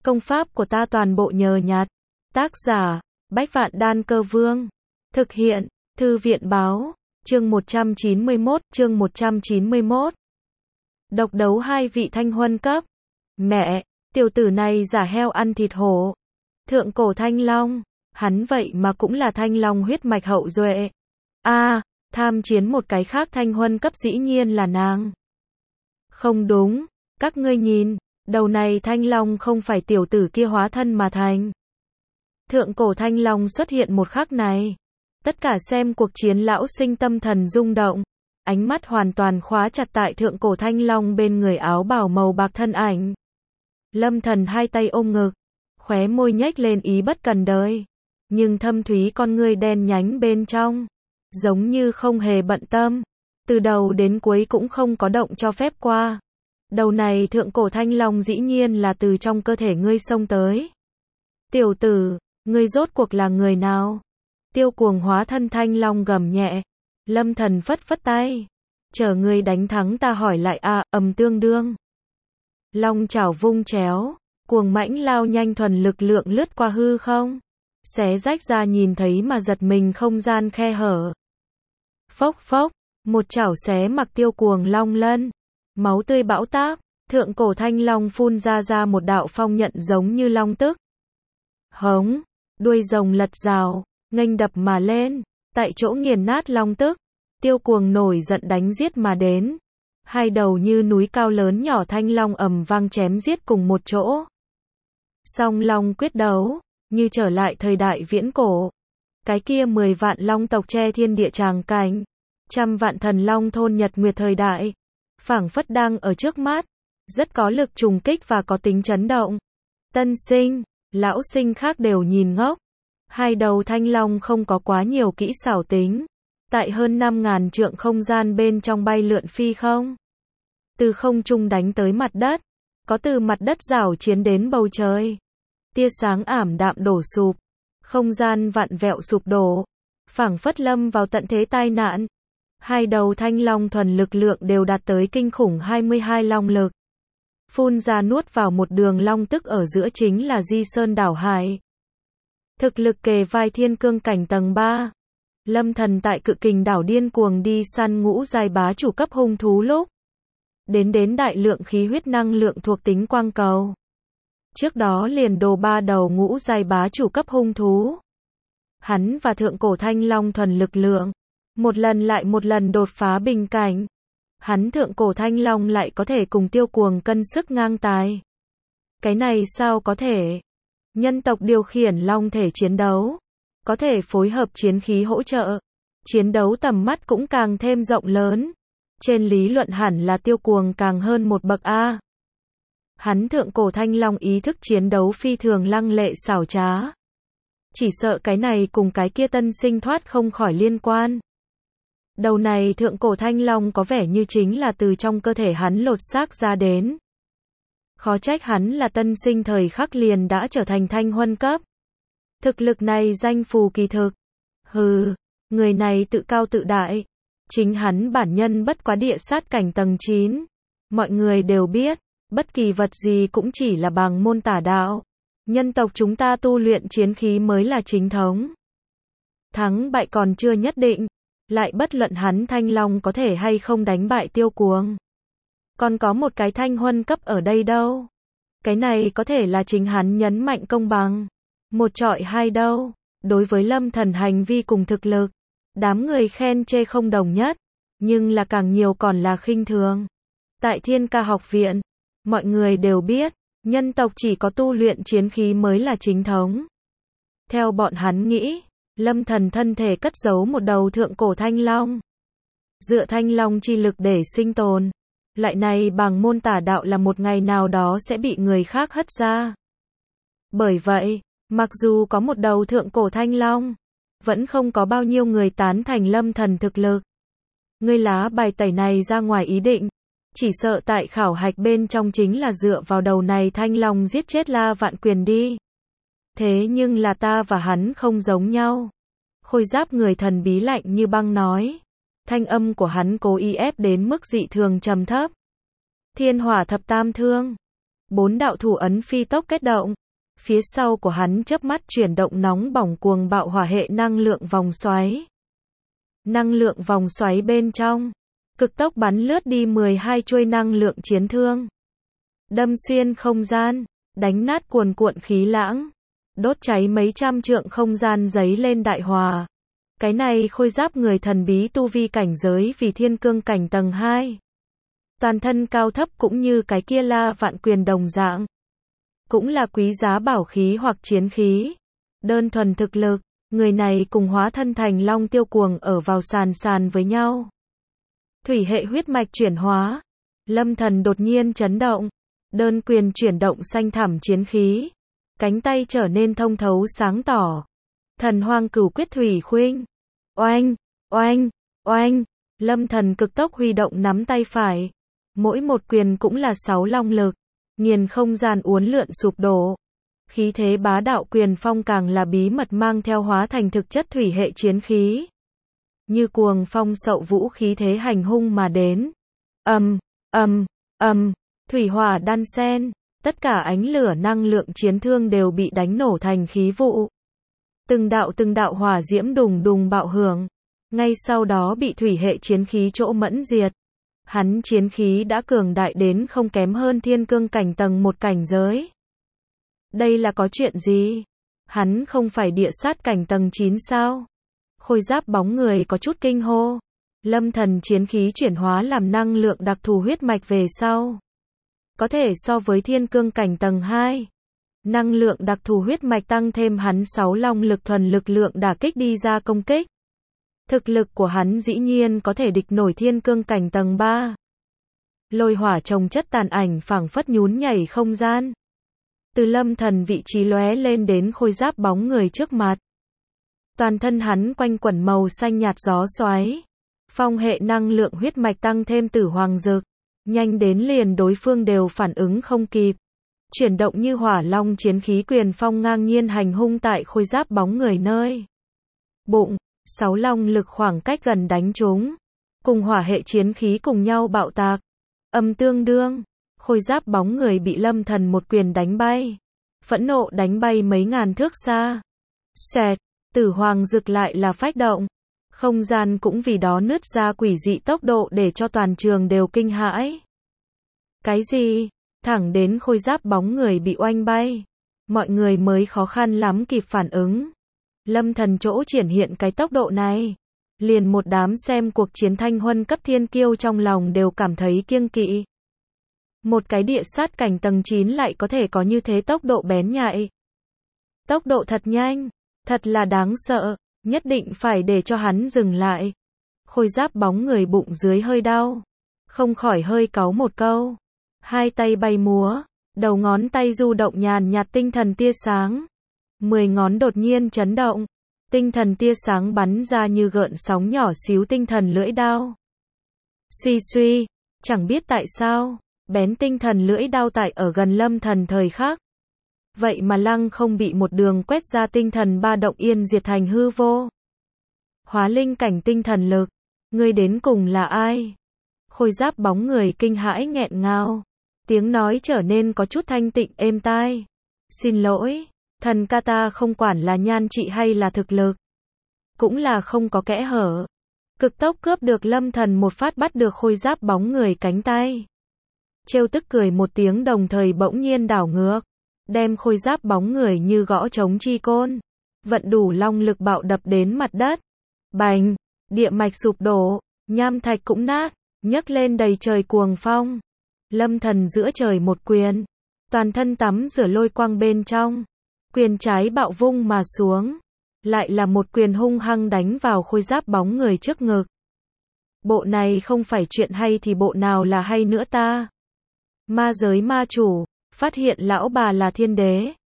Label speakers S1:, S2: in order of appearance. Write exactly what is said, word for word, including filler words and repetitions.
S1: Công pháp của ta toàn bộ nhờ nhặt. Tác giả, Bách Vạn Đan Cơ Vương. Thực hiện, Thư viện Báo. Chương một trăm chín mươi mốt, chương một trăm chín mươi mốt. Độc đấu hai vị thanh huân cấp. Mẹ, tiểu tử này giả heo ăn thịt hổ. Thượng cổ thanh long, hắn vậy mà cũng là thanh long huyết mạch hậu duệ. A, à, tham chiến một cái khác thanh huân cấp dĩ nhiên là nàng. Không đúng, các ngươi nhìn, đầu này thanh long không phải tiểu tử kia hóa thân mà thành. Thượng cổ thanh long xuất hiện một khắc này. Tất cả xem cuộc chiến lão sinh tâm thần rung động. Ánh mắt hoàn toàn khóa chặt tại thượng cổ thanh long bên người áo bào màu bạc thân ảnh. Lâm Thần hai tay ôm ngực, khóe môi nhếch lên ý bất cần đời. Nhưng thâm thúy con ngươi đen nhánh bên trong, giống như không hề bận tâm. Từ đầu đến cuối cũng không có động cho phép qua. Đầu này thượng cổ thanh long dĩ nhiên là từ trong cơ thể ngươi xông tới. Tiểu tử, ngươi rốt cuộc là người nào? Tiêu Cuồng hóa thân thanh long gầm nhẹ. Lâm Thần phất phất tay. Chờ ngươi đánh thắng ta hỏi lại a, à, ầm tương đương. Long chảo vung chéo, cuồng mãnh lao nhanh thuần lực lượng lướt qua hư không. Xé rách ra nhìn thấy mà giật mình không gian khe hở. Phốc phốc, một chảo xé mặc Tiêu Cuồng long lân. Máu tươi bão táp, thượng cổ thanh long phun ra ra một đạo phong nhận giống như long tức. Hống, đuôi rồng lật rào, nghênh đập mà lên, tại chỗ nghiền nát long tức. Tiêu Cuồng nổi giận đánh giết mà đến. Hai đầu như núi cao lớn nhỏ thanh long ầm vang chém giết cùng một chỗ. Song long quyết đấu, như trở lại thời đại viễn cổ. Cái kia mười vạn long tộc che thiên địa tràng cảnh, trăm vạn thần long thôn nhật nguyệt thời đại, phảng phất đang ở trước mắt, rất có lực trùng kích và có tính chấn động. Tân sinh, lão sinh khác đều nhìn ngốc. Hai đầu thanh long không có quá nhiều kỹ xảo tính. Tại hơn năm ngàn trượng không gian bên trong bay lượn phi không. Từ không trung đánh tới mặt đất. Có từ mặt đất rảo chiến đến bầu trời. Tia sáng ảm đạm đổ sụp. Không gian vặn vẹo sụp đổ. Phảng phất lâm vào tận thế tai nạn. Hai đầu thanh long thuần lực lượng đều đạt tới kinh khủng hai mươi hai long lực. Phun ra nuốt vào một đường long tức ở giữa chính là Di Sơn đảo hải. Thực lực kề vai thiên cương cảnh tầng ba. Lâm Thần tại Cự Kình đảo điên cuồng đi săn ngũ giai bá chủ cấp hung thú lúc. Đến đến đại lượng khí huyết năng lượng thuộc tính quang cầu. Trước đó liền đồ ba đầu ngũ giai bá chủ cấp hung thú. Hắn và thượng cổ thanh long thuần lực lượng. Một lần lại một lần đột phá bình cảnh. Hắn thượng cổ thanh long lại có thể cùng Tiêu Cuồng cân sức ngang tài. Cái này sao có thể? Nhân tộc điều khiển long thể chiến đấu. Có thể phối hợp chiến khí hỗ trợ. Chiến đấu tầm mắt cũng càng thêm rộng lớn. Trên lý luận hẳn là Tiêu Cuồng càng hơn một bậc A. Hắn thượng cổ thanh long ý thức chiến đấu phi thường lăng lệ xảo trá. Chỉ sợ cái này cùng cái kia tân sinh thoát không khỏi liên quan. Đầu này thượng cổ thanh long có vẻ như chính là từ trong cơ thể hắn lột xác ra đến. Khó trách hắn là tân sinh thời khắc liền đã trở thành thanh huân cấp. Thực lực này danh phù kỳ thực. Hừ, người này tự cao tự đại. Chính hắn bản nhân bất quá địa sát cảnh tầng chín. Mọi người đều biết, bất kỳ vật gì cũng chỉ là bằng môn tả đạo. Nhân tộc chúng ta tu luyện chiến khí mới là chính thống. Thắng bại còn chưa nhất định. Lại bất luận hắn thanh long có thể hay không đánh bại Tiêu Cuồng. Còn có một cái thanh huân cấp ở đây đâu. Cái này có thể là chính hắn nhấn mạnh công bằng. Một trọi hai đâu. Đối với Lâm Thần hành vi cùng thực lực, đám người khen chê không đồng nhất. Nhưng là càng nhiều còn là khinh thường. Tại Thiên Ca học viện, mọi người đều biết, nhân tộc chỉ có tu luyện chiến khí mới là chính thống. Theo bọn hắn nghĩ, Lâm Thần thân thể cất giấu một đầu thượng cổ thanh long. Dựa thanh long chi lực để sinh tồn. Lại này bằng môn tả đạo là một ngày nào đó sẽ bị người khác hất ra. Bởi vậy, mặc dù có một đầu thượng cổ thanh long, vẫn không có bao nhiêu người tán thành Lâm Thần thực lực. Ngươi lá bài tẩy này ra ngoài ý định. Chỉ sợ tại khảo hạch bên trong chính là dựa vào đầu này thanh long giết chết La Vạn Quyền đi. Thế nhưng là ta và hắn không giống nhau. Khôi giáp người thần bí lạnh như băng nói. Thanh âm của hắn cố ý ép đến mức dị thường trầm thấp. Thiên hỏa thập tam thương. Bốn đạo thủ ấn phi tốc kết động. Phía sau của hắn chớp mắt chuyển động nóng bỏng cuồng bạo hỏa hệ năng lượng vòng xoáy. Năng lượng vòng xoáy bên trong, cực tốc bắn lướt đi mười hai chuôi năng lượng chiến thương. Đâm xuyên không gian, đánh nát cuồn cuộn khí lãng, đốt cháy mấy trăm trượng không gian giấy lên đại hòa. Cái này khôi giáp người thần bí tu vi cảnh giới vì thiên cương cảnh tầng hai. Toàn thân cao thấp cũng như cái kia La Vạn Quyền đồng dạng. Cũng là quý giá bảo khí hoặc chiến khí. Đơn thuần thực lực, người này cùng hóa thân thành Long Tiêu Cuồng ở vào sàn sàn với nhau. Thủy hệ huyết mạch chuyển hóa. Lâm Thần đột nhiên chấn động. Đơn quyền chuyển động xanh thẳm chiến khí. Cánh tay trở nên thông thấu sáng tỏ. Thần hoang cửu quyết thủy khuynh. Oanh, oanh, oanh. Lâm Thần cực tốc huy động nắm tay phải. Mỗi một quyền cũng là sáu long lực. Nghiền không gian uốn lượn sụp đổ. Khí thế bá đạo quyền phong càng là bí mật mang theo hóa thành thực chất thủy hệ chiến khí. Như cuồng phong sậu vũ khí thế hành hung mà đến. Ầm, ầm, ầm, thủy hỏa đan xen, tất cả ánh lửa năng lượng chiến thương đều bị đánh nổ thành khí vụ. Từng đạo từng đạo hỏa diễm đùng đùng bạo hưởng, ngay sau đó bị thủy hệ chiến khí chỗ mẫn diệt. Hắn chiến khí đã cường đại đến không kém hơn thiên cương cảnh tầng một cảnh giới. Đây là có chuyện gì? Hắn không phải địa sát cảnh tầng chín sao? Khôi giáp bóng người có chút kinh hô. Lâm Thần chiến khí chuyển hóa làm năng lượng đặc thù huyết mạch về sau. Có thể so với thiên cương cảnh tầng hai. Năng lượng đặc thù huyết mạch tăng thêm hắn sáu long lực thuần lực lượng đả kích đi ra công kích. Thực lực của hắn dĩ nhiên có thể địch nổi thiên cương cảnh tầng ba. Lôi hỏa chồng chất tàn ảnh phảng phất nhún nhảy không gian. Từ Lâm Thần vị trí lóe lên đến khôi giáp bóng người trước mặt. Toàn thân hắn quanh quẩn màu xanh nhạt gió xoáy. Phong hệ năng lượng huyết mạch tăng thêm tử hoàng dực. Nhanh đến liền đối phương đều phản ứng không kịp. Chuyển động như hỏa long chiến khí quyền phong ngang nhiên hành hung tại khôi giáp bóng người nơi. Bụng, sáu long lực khoảng cách gần đánh trúng. Cùng hỏa hệ chiến khí cùng nhau bạo tạc. Âm tương đương. Khôi giáp bóng người bị Lâm Thần một quyền đánh bay. Phẫn nộ đánh bay mấy ngàn thước xa. Xẹt, tử hoàng dực lại là phách động. Không gian cũng vì đó nứt ra quỷ dị tốc độ để cho toàn trường đều kinh hãi. Cái gì? Thẳng đến khôi giáp bóng người bị oanh bay. Mọi người mới khó khăn lắm kịp phản ứng. Lâm Thần chỗ triển hiện cái tốc độ này. Liền một đám xem cuộc chiến thanh huân cấp thiên kiêu trong lòng đều cảm thấy kiêng kỵ. Một cái địa sát cảnh tầng chín lại có thể có như thế tốc độ bén nhạy. Tốc độ thật nhanh, thật là đáng sợ, nhất định phải để cho hắn dừng lại. Khôi giáp bóng người bụng dưới hơi đau, không khỏi hơi cáu một câu. Hai tay bay múa, đầu ngón tay du động nhàn nhạt tinh thần tia sáng. Mười ngón đột nhiên chấn động, tinh thần tia sáng bắn ra như gợn sóng nhỏ xíu tinh thần lưỡi đao. Suy suy, chẳng biết tại sao. Bén tinh thần lưỡi đao tại ở gần Lâm Thần thời khắc. Vậy mà lăng không bị một đường quét ra tinh thần ba động yên diệt thành hư vô. Hóa linh cảnh tinh thần lực. Ngươi đến cùng là ai? Khôi giáp bóng người kinh hãi nghẹn ngào. Tiếng nói trở nên có chút thanh tịnh êm tai. Xin lỗi, thần ca ta không quản là nhan trị hay là thực lực. Cũng là không có kẽ hở. Cực tốc cướp được Lâm Thần một phát bắt được khôi giáp bóng người cánh tay. Trêu tức cười một tiếng đồng thời bỗng nhiên đảo ngược. Đem khôi giáp bóng người như gõ trống chi côn. Vận đủ long lực bạo đập đến mặt đất. Bành, địa mạch sụp đổ, nham thạch cũng nát, nhấc lên đầy trời cuồng phong. Lâm Thần giữa trời một quyền. Toàn thân tắm rửa lôi quang bên trong. Quyền trái bạo vung mà xuống. Lại là một quyền hung hăng đánh vào khôi giáp bóng người trước ngực. Bộ này không phải chuyện hay thì bộ nào là hay nữa ta? Ma giới ma chủ, phát hiện lão bà là thiên đế.